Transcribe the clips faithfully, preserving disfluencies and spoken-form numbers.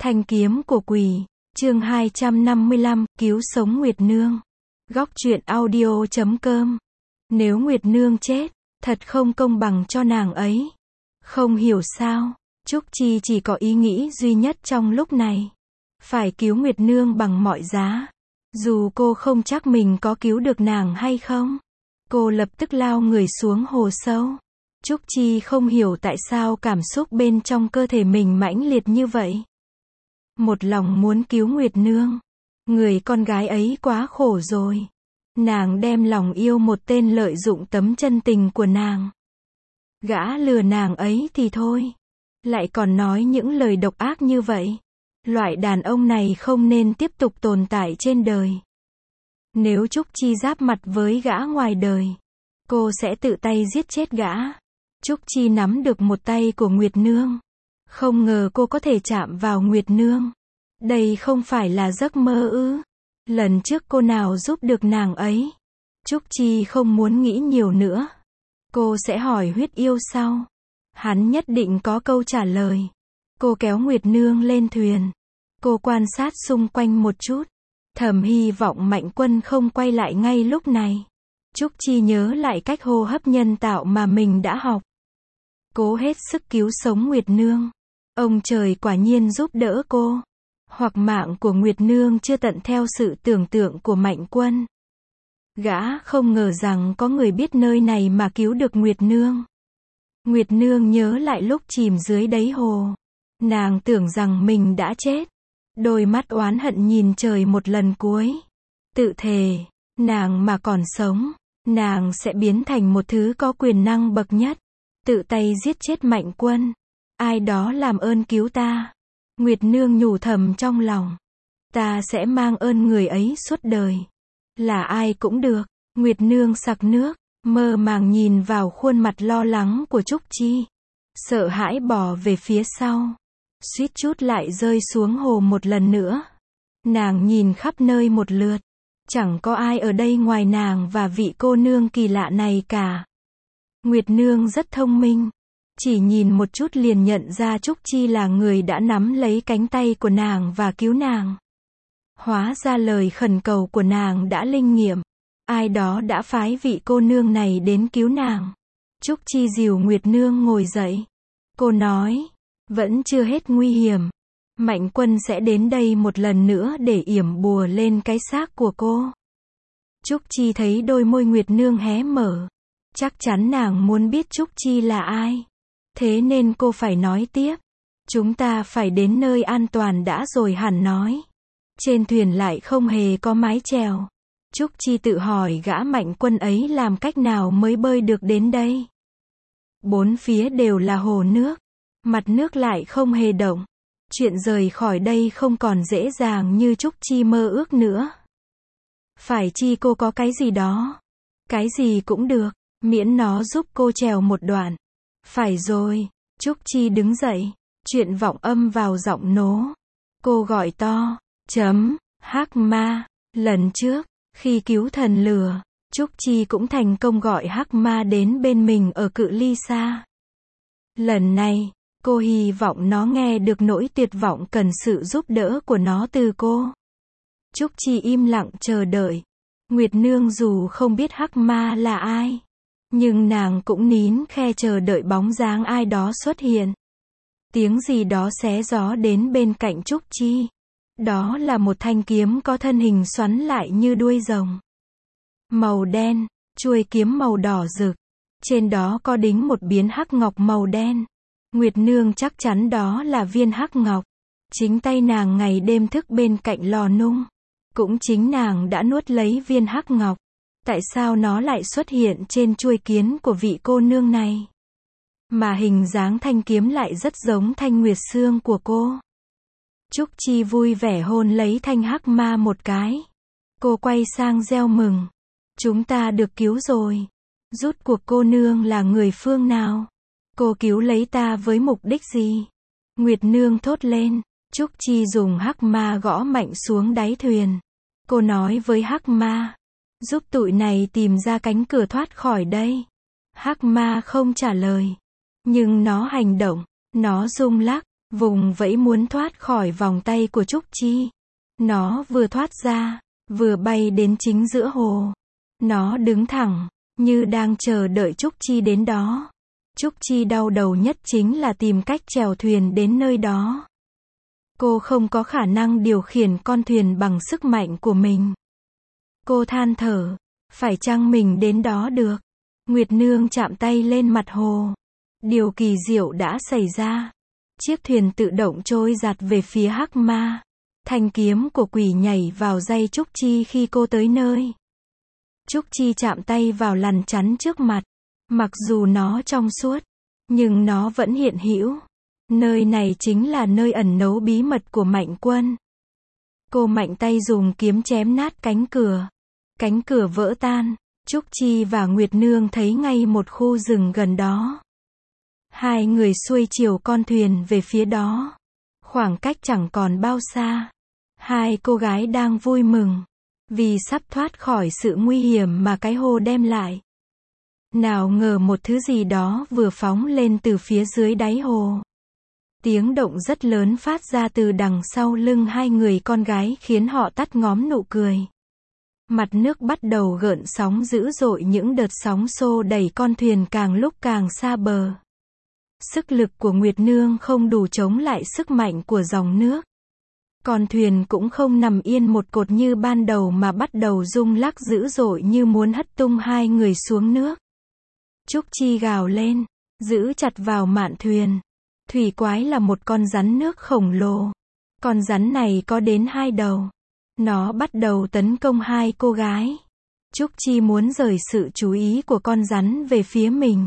Thanh kiếm của quỷ, chương hai trăm năm mươi lăm, cứu sống Nguyệt Nương. Góc truyện audio chấm com. Nếu Nguyệt Nương chết, thật không công bằng cho nàng ấy. Không hiểu sao, Trúc Chi chỉ có ý nghĩ duy nhất trong lúc này. Phải cứu Nguyệt Nương bằng mọi giá. Dù cô không chắc mình có cứu được nàng hay không. Cô lập tức lao người xuống hồ sâu. Trúc Chi không hiểu tại sao cảm xúc bên trong cơ thể mình mãnh liệt như vậy. Một lòng muốn cứu Nguyệt Nương. Người con gái ấy quá khổ rồi. Nàng đem lòng yêu một tên lợi dụng tấm chân tình của nàng. Gã lừa nàng ấy thì thôi. Lại còn nói những lời độc ác như vậy. Loại đàn ông này không nên tiếp tục tồn tại trên đời. Nếu Trúc Chi giáp mặt với gã ngoài đời, cô sẽ tự tay giết chết gã. Trúc Chi nắm được một tay của Nguyệt Nương. Không ngờ cô có thể chạm vào Nguyệt Nương. Đây không phải là giấc mơ ư? Lần trước cô nào giúp được nàng ấy? Trúc Chi không muốn nghĩ nhiều nữa. Cô sẽ hỏi huyết yêu sau. Hắn nhất định có câu trả lời. Cô kéo Nguyệt Nương lên thuyền. Cô quan sát xung quanh một chút. Thầm hy vọng Mạnh Quân không quay lại ngay lúc này. Trúc Chi nhớ lại cách hô hấp nhân tạo mà mình đã học. Cố hết sức cứu sống Nguyệt Nương. Ông trời quả nhiên giúp đỡ cô. Hoặc mạng của Nguyệt Nương chưa tận theo sự tưởng tượng của Mạnh Quân. Gã không ngờ rằng có người biết nơi này mà cứu được Nguyệt Nương. Nguyệt Nương nhớ lại lúc chìm dưới đáy hồ. Nàng tưởng rằng mình đã chết. Đôi mắt oán hận nhìn trời một lần cuối. Tự thề, nàng mà còn sống, nàng sẽ biến thành một thứ có quyền năng bậc nhất. Tự tay giết chết Mạnh Quân. Ai đó làm ơn cứu ta. Nguyệt Nương nhủ thầm trong lòng. Ta sẽ mang ơn người ấy suốt đời. Là ai cũng được. Nguyệt Nương sặc nước, mơ màng nhìn vào khuôn mặt lo lắng của Trúc Chi. Sợ hãi bò về phía sau. Suýt chút lại rơi xuống hồ một lần nữa. Nàng nhìn khắp nơi một lượt. Chẳng có ai ở đây ngoài nàng và vị cô nương kỳ lạ này cả. Nguyệt Nương rất thông minh. Chỉ nhìn một chút liền nhận ra Trúc Chi là người đã nắm lấy cánh tay của nàng và cứu nàng. Hóa ra lời khẩn cầu của nàng đã linh nghiệm. Ai đó đã phái vị cô nương này đến cứu nàng. Trúc Chi dìu Nguyệt Nương ngồi dậy. Cô nói, vẫn chưa hết nguy hiểm. Mạnh Quân sẽ đến đây một lần nữa để yểm bùa lên cái xác của cô. Trúc Chi thấy đôi môi Nguyệt Nương hé mở. Chắc chắn nàng muốn biết Trúc Chi là ai. Thế nên cô phải nói tiếp. Chúng ta phải đến nơi an toàn đã rồi hẳn nói. Trên thuyền lại không hề có mái chèo. Trúc Chi tự hỏi gã Mạnh Quân ấy làm cách nào mới bơi được đến đây. Bốn phía đều là hồ nước. Mặt nước lại không hề động. Chuyện rời khỏi đây không còn dễ dàng như Trúc Chi mơ ước nữa. Phải chi cô có cái gì đó. Cái gì cũng được, miễn nó giúp cô trèo một đoạn. Phải rồi, Trúc Chi đứng dậy. Chuyện vọng âm vào giọng nố. Cô gọi to, chấm, hắc ma. Lần trước, khi cứu thần lừa, Trúc Chi cũng thành công gọi hắc ma đến bên mình ở cự ly xa. Lần này, cô hy vọng nó nghe được nỗi tuyệt vọng cần sự giúp đỡ của nó từ cô. Trúc Chi im lặng chờ đợi. Nguyệt Nương dù không biết hắc ma là ai, nhưng nàng cũng nín khe chờ đợi bóng dáng ai đó xuất hiện. Tiếng gì đó xé gió đến bên cạnh Trúc Chi. Đó là một thanh kiếm có thân hình xoắn lại như đuôi rồng. Màu đen, chuôi kiếm màu đỏ rực. Trên đó có đính một biến hắc ngọc màu đen. Nguyệt Nương chắc chắn đó là viên hắc ngọc. Chính tay nàng ngày đêm thức bên cạnh lò nung. Cũng chính nàng đã nuốt lấy viên hắc ngọc. Tại sao nó lại xuất hiện trên chuôi kiếm của vị cô nương này? Mà hình dáng thanh kiếm lại rất giống thanh nguyệt xương của cô. Trúc Chi vui vẻ hôn lấy thanh hắc ma một cái. Cô quay sang reo mừng. Chúng ta được cứu rồi. Rút cuộc cô nương là người phương nào? Cô cứu lấy ta với mục đích gì? Nguyệt Nương thốt lên. Trúc Chi dùng hắc ma gõ mạnh xuống đáy thuyền. Cô nói với hắc ma. Giúp tụi này tìm ra cánh cửa thoát khỏi đây. Hắc ma không trả lời. Nhưng nó hành động. Nó rung lắc. vùng vẫy muốn thoát khỏi vòng tay của Trúc Chi. Nó vừa thoát ra, vừa bay đến chính giữa hồ. Nó đứng thẳng, như đang chờ đợi Trúc Chi đến đó. Trúc Chi đau đầu nhất chính là tìm cách chèo thuyền đến nơi đó. Cô không có khả năng điều khiển con thuyền bằng sức mạnh của mình. Cô than thở, phải chăng mình đến đó được? Nguyệt Nương chạm tay lên mặt hồ. Điều kỳ diệu đã xảy ra. Chiếc thuyền tự động trôi giạt về phía Hắc Ma. Thanh kiếm của quỷ nhảy vào dây Trúc Chi khi cô tới nơi. Trúc Chi chạm tay vào lằn chắn trước mặt. Mặc dù nó trong suốt, nhưng nó vẫn hiện hữu. Nơi này chính là nơi ẩn náu bí mật của Mạnh Quân. Cô mạnh tay dùng kiếm chém nát cánh cửa. Cánh cửa vỡ tan. Trúc Chi và Nguyệt Nương thấy ngay một khu rừng gần đó. Hai người xuôi chiều con thuyền về phía đó. Khoảng cách chẳng còn bao xa. Hai cô gái đang vui mừng, vì sắp thoát khỏi sự nguy hiểm mà cái hồ đem lại. Nào ngờ một thứ gì đó vừa phóng lên từ phía dưới đáy hồ. Tiếng động rất lớn phát ra từ đằng sau lưng hai người con gái khiến họ tắt ngóm nụ cười. Mặt nước bắt đầu gợn sóng dữ dội, những đợt sóng xô đẩy con thuyền càng lúc càng xa bờ. Sức lực của Nguyệt Nương không đủ chống lại sức mạnh của dòng nước. Con thuyền cũng không nằm yên một cột như ban đầu mà bắt đầu rung lắc dữ dội như muốn hất tung hai người xuống nước. Trúc Chi gào lên, giữ chặt vào mạn thuyền. Thủy quái là một con rắn nước khổng lồ. Con rắn này có đến hai đầu. Nó bắt đầu tấn công hai cô gái. Trúc Chi muốn rời sự chú ý của con rắn về phía mình.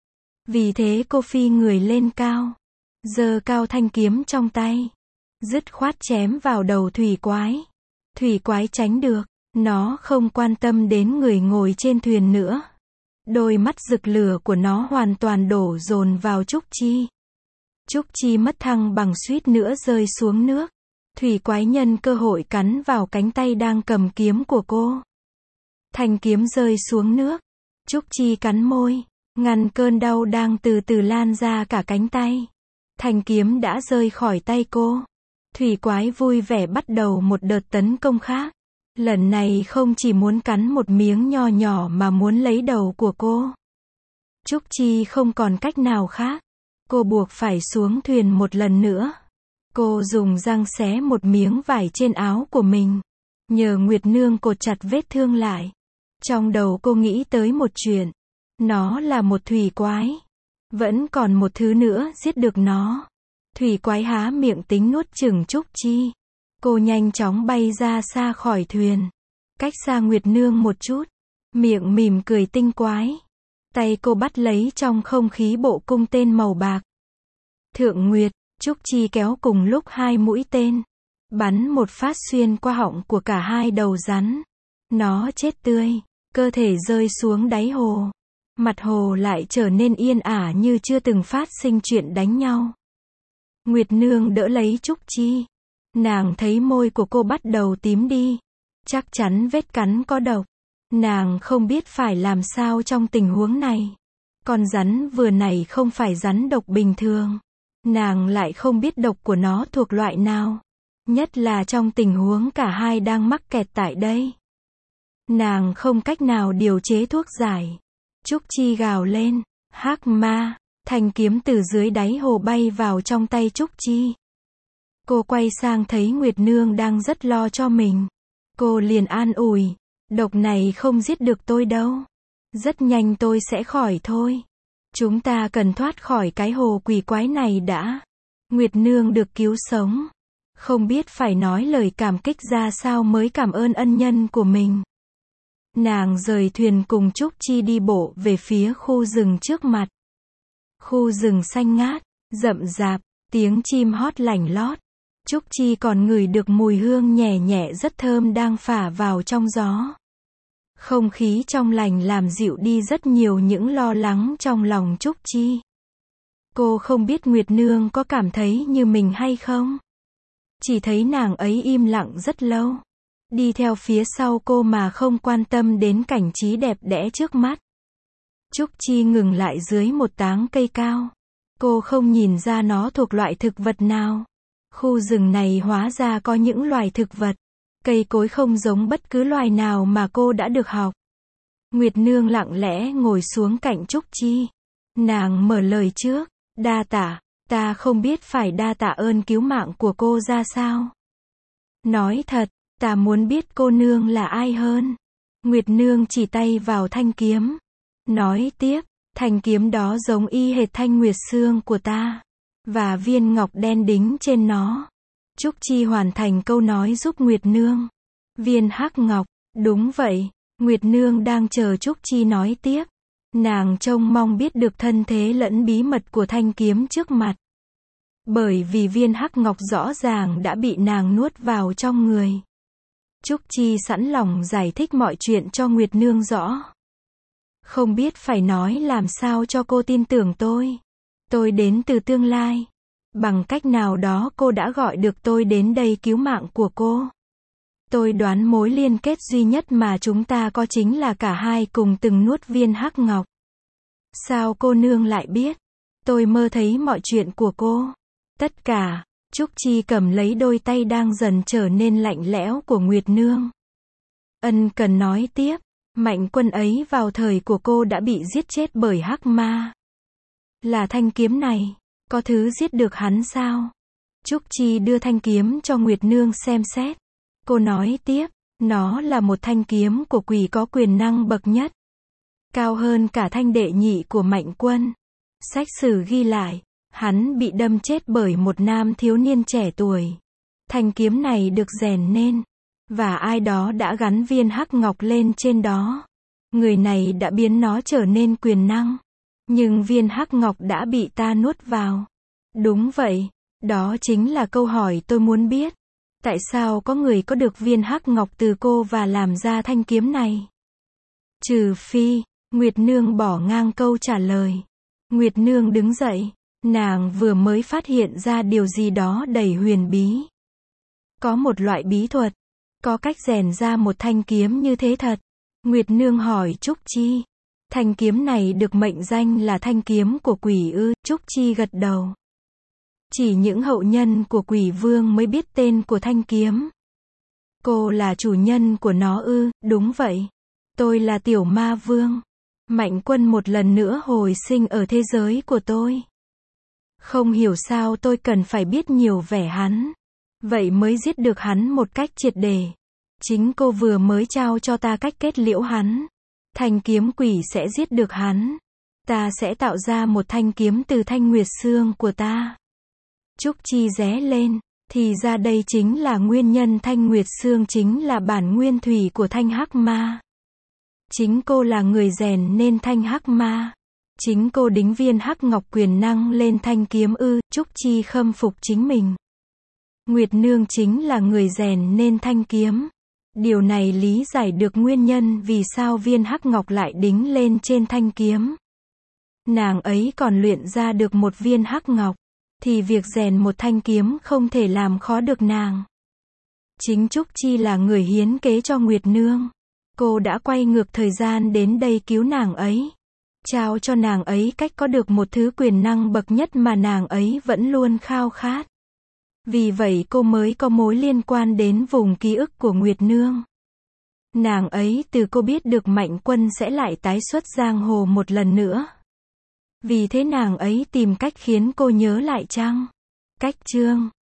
Vì thế cô phi người lên cao, giơ cao thanh kiếm trong tay, dứt khoát chém vào đầu thủy quái. Thủy quái tránh được, nó không quan tâm đến người ngồi trên thuyền nữa. Đôi mắt rực lửa của nó hoàn toàn đổ dồn vào Trúc Chi. Trúc Chi mất thăng bằng suýt nữa rơi xuống nước. Thủy quái nhân cơ hội cắn vào cánh tay đang cầm kiếm của cô. Thanh kiếm rơi xuống nước. Trúc Chi cắn môi, ngăn cơn đau đang từ từ lan ra cả cánh tay. Thanh kiếm đã rơi khỏi tay cô. Thủy quái vui vẻ bắt đầu một đợt tấn công khác. Lần này không chỉ muốn cắn một miếng nho nhỏ mà muốn lấy đầu của cô. Trúc Chi không còn cách nào khác. Cô buộc phải xuống thuyền một lần nữa. Cô dùng răng xé một miếng vải trên áo của mình. Nhờ Nguyệt Nương cột chặt vết thương lại. Trong đầu cô nghĩ tới một chuyện. Nó là một thủy quái. Vẫn còn một thứ nữa giết được nó. Thủy quái há miệng tính nuốt chửng Trúc Chi. Cô nhanh chóng bay ra xa khỏi thuyền. Cách xa Nguyệt Nương một chút. Miệng mỉm cười tinh quái. Tay cô bắt lấy trong không khí bộ cung tên màu bạc. Thượng Nguyệt, Trúc Chi kéo cùng lúc hai mũi tên. Bắn một phát xuyên qua họng của cả hai đầu rắn. Nó chết tươi. Cơ thể rơi xuống đáy hồ. Mặt hồ lại trở nên yên ả như chưa từng phát sinh chuyện đánh nhau. Nguyệt Nương đỡ lấy Trúc Chi. Nàng thấy môi của cô bắt đầu tím đi. Chắc chắn vết cắn có độc. Nàng không biết phải làm sao trong tình huống này. Con rắn vừa nãy không phải rắn độc bình thường. Nàng lại không biết độc của nó thuộc loại nào. Nhất là trong tình huống cả hai đang mắc kẹt tại đây. Nàng không cách nào điều chế thuốc giải. Trúc Chi gào lên. Hắc ma. Thanh kiếm từ dưới đáy hồ bay vào trong tay Trúc Chi. Cô quay sang thấy Nguyệt Nương đang rất lo cho mình. Cô liền an ủi. Độc này không giết được tôi đâu. Rất nhanh tôi sẽ khỏi thôi. Chúng ta cần thoát khỏi cái hồ quỷ quái này đã. Nguyệt Nương được cứu sống. Không biết phải nói lời cảm kích ra sao mới cảm ơn ân nhân của mình. Nàng rời thuyền cùng Trúc Chi đi bộ về phía khu rừng trước mặt. Khu rừng xanh ngát, rậm rạp, tiếng chim hót lảnh lót. Trúc Chi còn ngửi được mùi hương nhẹ nhẹ rất thơm đang phả vào trong gió. Không khí trong lành làm dịu đi rất nhiều những lo lắng trong lòng Trúc Chi. Cô không biết Nguyệt Nương có cảm thấy như mình hay không. Chỉ thấy nàng ấy im lặng rất lâu. Đi theo phía sau cô mà không quan tâm đến cảnh trí đẹp đẽ trước mắt. Trúc Chi ngừng lại dưới một táng cây cao. Cô không nhìn ra nó thuộc loại thực vật nào. Khu rừng này hóa ra có những loài thực vật, cây cối không giống bất cứ loài nào mà cô đã được học. Nguyệt Nương lặng lẽ ngồi xuống cạnh Trúc Chi. Nàng mở lời trước, đa tạ, ta không biết phải đa tạ ơn cứu mạng của cô ra sao. Nói thật, ta muốn biết cô nương là ai hơn. Nguyệt Nương chỉ tay vào thanh kiếm. Nói tiếp, thanh kiếm đó giống y hệt thanh nguyệt xương của ta. Và viên ngọc đen đính trên nó. Trúc Chi hoàn thành câu nói giúp Nguyệt Nương. Viên hắc ngọc, đúng vậy. Nguyệt Nương đang chờ Trúc Chi nói tiếp. Nàng trông mong biết được thân thế lẫn bí mật của thanh kiếm trước mặt. Bởi vì viên hắc ngọc rõ ràng đã bị nàng nuốt vào trong người. Trúc Chi sẵn lòng giải thích mọi chuyện cho Nguyệt Nương rõ. Không biết phải nói làm sao cho cô tin tưởng tôi. Tôi đến từ tương lai. Bằng cách nào đó cô đã gọi được tôi đến đây cứu mạng của cô. Tôi đoán mối liên kết duy nhất mà chúng ta có chính là cả hai cùng từng nuốt viên hắc ngọc. Sao cô nương lại biết? Tôi mơ thấy mọi chuyện của cô. Tất cả. Trúc Chi cầm lấy đôi tay đang dần trở nên lạnh lẽo của Nguyệt Nương. Ân cần nói tiếp. Mạnh Quân ấy vào thời của cô đã bị giết chết bởi hắc ma. Là thanh kiếm này. Có thứ giết được hắn sao? Trúc Chi đưa thanh kiếm cho Nguyệt Nương xem xét. Cô nói tiếp, nó là một thanh kiếm của quỷ có quyền năng bậc nhất. Cao hơn cả thanh đệ nhị của Mạnh Quân. Sách sử ghi lại, hắn bị đâm chết bởi một nam thiếu niên trẻ tuổi. Thanh kiếm này được rèn nên, và ai đó đã gắn viên hắc ngọc lên trên đó. Người này đã biến nó trở nên quyền năng. Nhưng viên hắc ngọc đã bị ta nuốt vào. Đúng vậy, đó chính là câu hỏi tôi muốn biết. Tại sao có người có được viên hắc ngọc từ cô và làm ra thanh kiếm này? Trừ phi, Nguyệt Nương bỏ ngang câu trả lời. Nguyệt Nương đứng dậy, nàng vừa mới phát hiện ra điều gì đó đầy huyền bí. Có một loại bí thuật, có cách rèn ra một thanh kiếm như thế thật. Nguyệt Nương hỏi Trúc Chi. Thanh kiếm này được mệnh danh là thanh kiếm của quỷ ư? Trúc Chi gật đầu. Chỉ những hậu nhân của quỷ vương mới biết tên của thanh kiếm. Cô là chủ nhân của nó ư? Đúng vậy. Tôi là tiểu ma vương. Mạnh Quân một lần nữa hồi sinh ở thế giới của tôi. Không hiểu sao tôi cần phải biết nhiều về hắn. Vậy mới giết được hắn một cách triệt để. Chính cô vừa mới trao cho ta cách kết liễu hắn. Thanh kiếm quỷ sẽ giết được hắn. Ta sẽ tạo ra một thanh kiếm từ thanh nguyệt xương của ta. Trúc Chi ré lên, thì ra đây chính là nguyên nhân thanh nguyệt xương chính là bản nguyên thủy của thanh hắc ma. Chính cô là người rèn nên thanh hắc ma. Chính cô đính viên hắc ngọc quyền năng lên thanh kiếm ư? Trúc Chi khâm phục chính mình. Nguyệt Nương chính là người rèn nên thanh kiếm. Điều này lý giải được nguyên nhân vì sao viên hắc ngọc lại đính lên trên thanh kiếm. Nàng ấy còn luyện ra được một viên hắc ngọc, thì việc rèn một thanh kiếm không thể làm khó được nàng. Chính Trúc Chi là người hiến kế cho Nguyệt Nương. Cô đã quay ngược thời gian đến đây cứu nàng ấy. Trao cho nàng ấy cách có được một thứ quyền năng bậc nhất mà nàng ấy vẫn luôn khao khát. Vì vậy cô mới có mối liên quan đến vùng ký ức của Nguyệt Nương. Nàng ấy từ cô biết được Mạnh Quân sẽ lại tái xuất giang hồ một lần nữa. Vì thế nàng ấy tìm cách khiến cô nhớ lại chăng? Cách chương